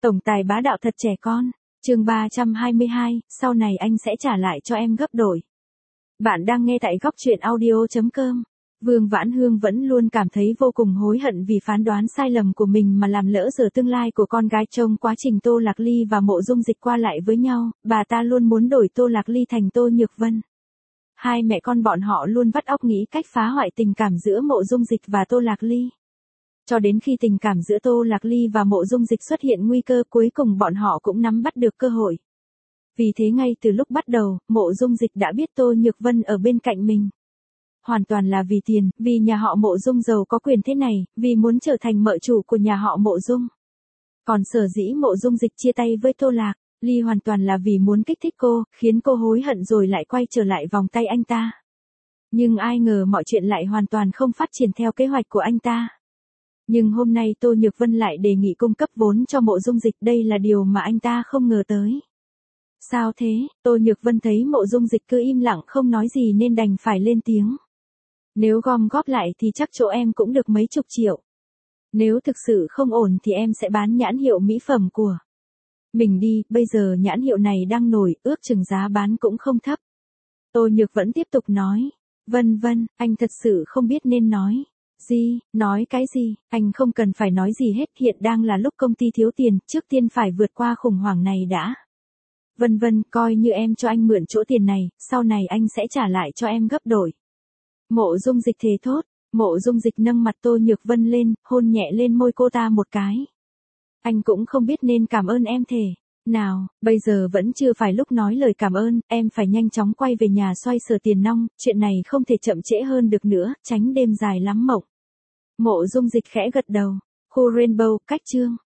Tổng tài bá đạo thật trẻ con. Chương 322, sau này anh sẽ trả lại cho em gấp đổi. Bạn đang nghe tại góc truyện audio.com. Vương Vãn Hương vẫn luôn cảm thấy vô cùng hối hận vì phán đoán sai lầm của mình mà làm lỡ giờ tương lai của con gái. Trong quá trình Tô Lạc Ly và Mộ Dung Dịch qua lại với nhau, bà ta luôn muốn đổi Tô Lạc Ly thành Tô Nhược Vân. Hai mẹ con bọn họ luôn vắt óc nghĩ cách phá hoại tình cảm giữa Mộ Dung Dịch và Tô Lạc Ly. Cho đến khi tình cảm giữa Tô Lạc Ly và Mộ Dung Dịch xuất hiện nguy cơ, cuối cùng bọn họ cũng nắm bắt được cơ hội. Vì thế ngay từ lúc bắt đầu, Mộ Dung Dịch đã biết Tô Nhược Vân ở bên cạnh mình. Hoàn toàn là vì tiền, vì nhà họ Mộ Dung giàu có quyền thế này, vì muốn trở thành mợ chủ của nhà họ Mộ Dung. Còn sở dĩ Mộ Dung Dịch chia tay với Tô Lạc Ly hoàn toàn là vì muốn kích thích cô, khiến cô hối hận rồi lại quay trở lại vòng tay anh ta. Nhưng ai ngờ mọi chuyện lại hoàn toàn không phát triển theo kế hoạch của anh ta. Nhưng hôm nay Tô Nhược Vân lại đề nghị cung cấp vốn cho Mộ Dung Dịch, đây là điều mà anh ta không ngờ tới. Sao thế? Tô Nhược Vân thấy Mộ Dung Dịch cứ im lặng không nói gì nên đành phải lên tiếng. Nếu gom góp lại thì chắc chỗ em cũng được mấy chục triệu. Nếu thực sự không ổn thì em sẽ bán nhãn hiệu mỹ phẩm của mình đi, bây giờ nhãn hiệu này đang nổi, ước chừng giá bán cũng không thấp. Tô Nhược vẫn tiếp tục nói. Vân, anh thật sự không biết nên nói gì, nói cái gì, anh không cần phải nói gì hết, hiện đang là lúc công ty thiếu tiền, trước tiên phải vượt qua khủng hoảng này đã. Vân, coi như em cho anh mượn chỗ tiền này, sau này anh sẽ trả lại cho em gấp đổi. Mộ Dung Dịch thề thốt. Mộ Dung Dịch nâng mặt Tô Nhược Vân lên, hôn nhẹ lên môi cô ta một cái. Anh cũng không biết nên cảm ơn em thề nào, bây giờ vẫn chưa phải lúc nói lời cảm ơn, em phải nhanh chóng quay về nhà xoay sở tiền nong, chuyện này không thể chậm trễ hơn được nữa, tránh đêm dài lắm mộng. Mộ Dung Dịch khẽ gật đầu. Khu Rainbow, cách chương.